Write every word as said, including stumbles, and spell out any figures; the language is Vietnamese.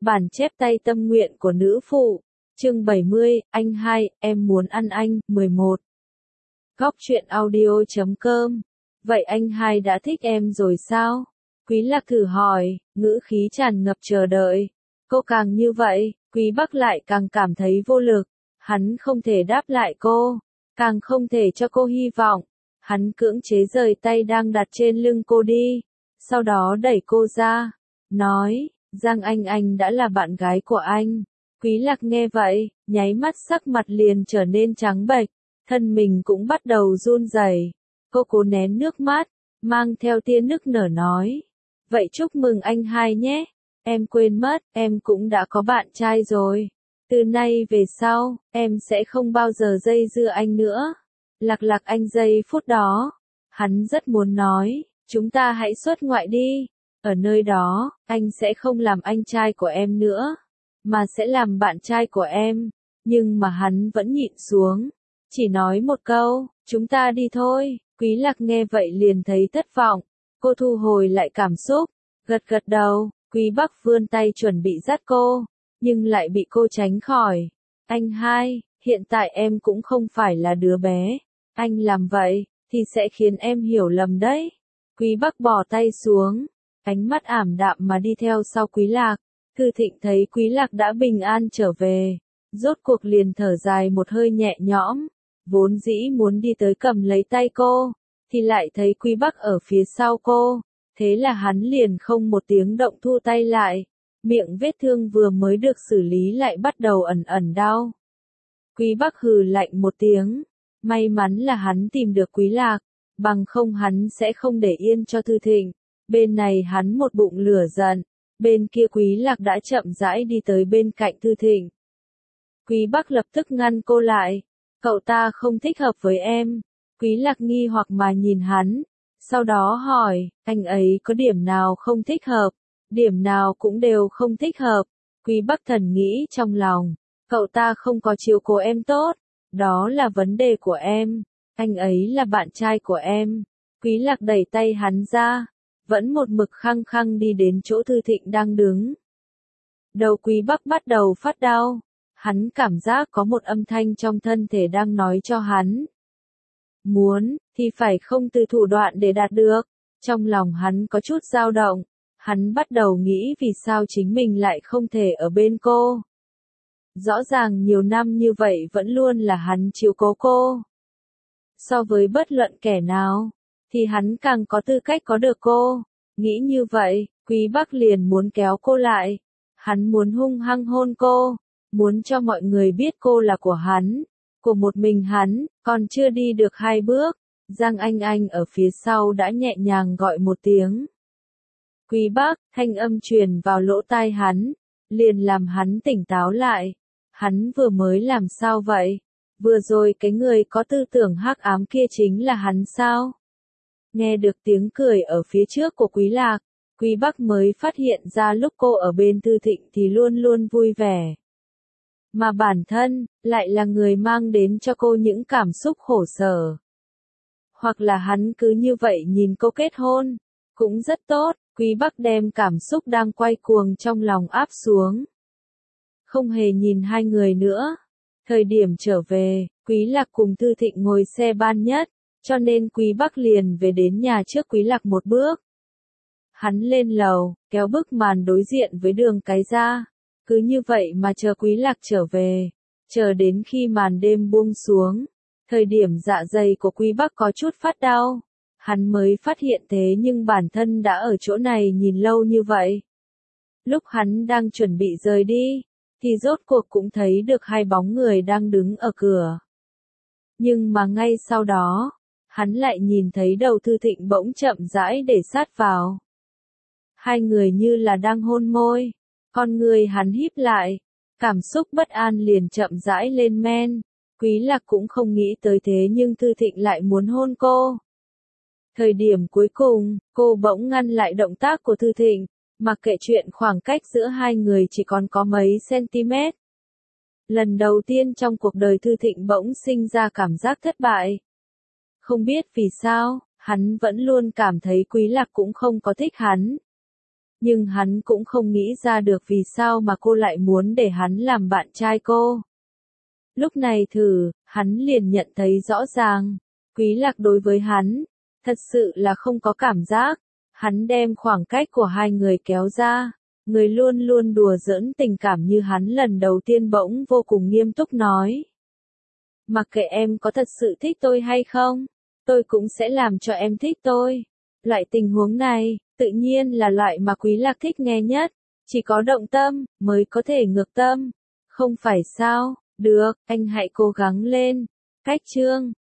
Bản chép tay tâm nguyện của nữ phụ. Chương bảy mươi, anh hai, em muốn ăn anh. mười một. Góc truyện audio chấm com. Vậy anh hai đã thích em rồi sao? Quý Lạc thử hỏi, ngữ khí tràn ngập chờ đợi. Cô càng như vậy, Quý Bắc lại càng cảm thấy vô lực. Hắn không thể đáp lại cô, càng không thể cho cô hy vọng. Hắn cưỡng chế rời tay đang đặt trên lưng cô đi, sau đó đẩy cô ra, nói, Giang Anh Anh đã là bạn gái của anh. Quý Lạc nghe vậy, nháy mắt sắc mặt liền trở nên trắng bệch, thân mình cũng bắt đầu run rẩy. Cô cố nén nước mắt, mang theo tia nức nở nói, vậy chúc mừng anh hai nhé, em quên mất, em cũng đã có bạn trai rồi. Từ nay về sau, em sẽ không bao giờ dây dưa anh nữa. Lạc Lạc anh giây phút đó, hắn rất muốn nói, chúng ta hãy xuất ngoại đi. Ở nơi đó, anh sẽ không làm anh trai của em nữa, mà sẽ làm bạn trai của em. Nhưng mà hắn vẫn nhịn xuống, chỉ nói một câu, chúng ta đi thôi. Quý Lạc nghe vậy liền thấy thất vọng, cô thu hồi lại cảm xúc, gật gật đầu. Quý Bắc vươn tay chuẩn bị dắt cô, nhưng lại bị cô tránh khỏi. Anh hai, hiện tại em cũng không phải là đứa bé, anh làm vậy, thì sẽ khiến em hiểu lầm đấy. Quý Bắc bỏ tay xuống, ánh mắt ảm đạm mà đi theo sau Quý Lạc. Thư Thịnh thấy Quý Lạc đã bình an trở về, rốt cuộc liền thở dài một hơi nhẹ nhõm, vốn dĩ muốn đi tới cầm lấy tay cô, thì lại thấy Quý Bắc ở phía sau cô, thế là hắn liền không một tiếng động thu tay lại, miệng vết thương vừa mới được xử lý lại bắt đầu ẩn ẩn đau. Quý Bắc hừ lạnh một tiếng, may mắn là hắn tìm được Quý Lạc, bằng không hắn sẽ không để yên cho Thư Thịnh. Bên này hắn một bụng lửa giận, bên kia Quý Lạc đã chậm rãi đi tới bên cạnh Thư Thịnh. Quý Bắc lập tức ngăn cô lại, cậu ta không thích hợp với em. Quý Lạc nghi hoặc mà nhìn hắn, sau đó hỏi, anh ấy có điểm nào không thích hợp, điểm nào cũng đều không thích hợp. Quý Bắc thần nghĩ trong lòng, cậu ta không có chiếu cố em tốt, đó là vấn đề của em, anh ấy là bạn trai của em. Quý Lạc đẩy tay hắn ra, vẫn một mực khăng khăng đi đến chỗ Thư Thịnh đang đứng. Đầu Quý Bắc bắt đầu phát đau, hắn cảm giác có một âm thanh trong thân thể đang nói cho hắn. Muốn, thì phải không từ thủ đoạn để đạt được. Trong lòng hắn có chút dao động, hắn bắt đầu nghĩ vì sao chính mình lại không thể ở bên cô. Rõ ràng nhiều năm như vậy vẫn luôn là hắn chiếu cố cô. So với bất luận kẻ nào, thì hắn càng có tư cách có được cô. Nghĩ như vậy, Quý Bắc liền muốn kéo cô lại. Hắn muốn hung hăng hôn cô, muốn cho mọi người biết cô là của hắn, của một mình hắn. Còn chưa đi được hai bước, Giang Anh Anh ở phía sau đã nhẹ nhàng gọi một tiếng. Quý Bắc, thanh âm truyền vào lỗ tai hắn, liền làm hắn tỉnh táo lại. Hắn vừa mới làm sao vậy? Vừa rồi cái người có tư tưởng hắc ám kia chính là hắn sao? Nghe được tiếng cười ở phía trước của Quý Lạc, Quý Bắc mới phát hiện ra lúc cô ở bên Thư Thịnh thì luôn luôn vui vẻ. Mà bản thân, lại là người mang đến cho cô những cảm xúc khổ sở. Hoặc là hắn cứ như vậy nhìn cô kết hôn, cũng rất tốt. Quý Bắc đem cảm xúc đang quay cuồng trong lòng áp xuống, không hề nhìn hai người nữa. Thời điểm trở về, Quý Lạc cùng Thư Thịnh ngồi xe ban nhất, cho nên Quý Bắc liền về đến nhà trước Quý Lạc một bước. Hắn lên lầu, kéo bức màn đối diện với đường cái ra, cứ như vậy mà chờ Quý Lạc trở về, chờ đến khi màn đêm buông xuống, thời điểm dạ dày của Quý Bắc có chút phát đau, hắn mới phát hiện thế nhưng bản thân đã ở chỗ này nhìn lâu như vậy. Lúc hắn đang chuẩn bị rời đi, thì rốt cuộc cũng thấy được hai bóng người đang đứng ở cửa. Nhưng mà ngay sau đó, hắn lại nhìn thấy đầu Thư Thịnh bỗng chậm rãi để sát vào. Hai người như là đang hôn môi, con người hắn híp lại, cảm xúc bất an liền chậm rãi lên men. Quý Lạc cũng không nghĩ tới thế nhưng Thư Thịnh lại muốn hôn cô. Thời điểm cuối cùng, cô bỗng ngăn lại động tác của Thư Thịnh, mặc kệ chuyện khoảng cách giữa hai người chỉ còn có mấy cm. Lần đầu tiên trong cuộc đời Thư Thịnh bỗng sinh ra cảm giác thất bại. Không biết vì sao, hắn vẫn luôn cảm thấy Quý Lạc cũng không có thích hắn. Nhưng hắn cũng không nghĩ ra được vì sao mà cô lại muốn để hắn làm bạn trai cô. Lúc này thử, hắn liền nhận thấy rõ ràng, Quý Lạc đối với hắn, thật sự là không có cảm giác. Hắn đem khoảng cách của hai người kéo ra, người luôn luôn đùa giỡn tình cảm như hắn lần đầu tiên bỗng vô cùng nghiêm túc nói. Mặc kệ em có thật sự thích tôi hay không, tôi cũng sẽ làm cho em thích tôi. Loại tình huống này, tự nhiên là loại mà Quý Lạc thích nghe nhất, chỉ có động tâm, mới có thể ngược tâm. Không phải sao, được, anh hãy cố gắng lên. Cách chương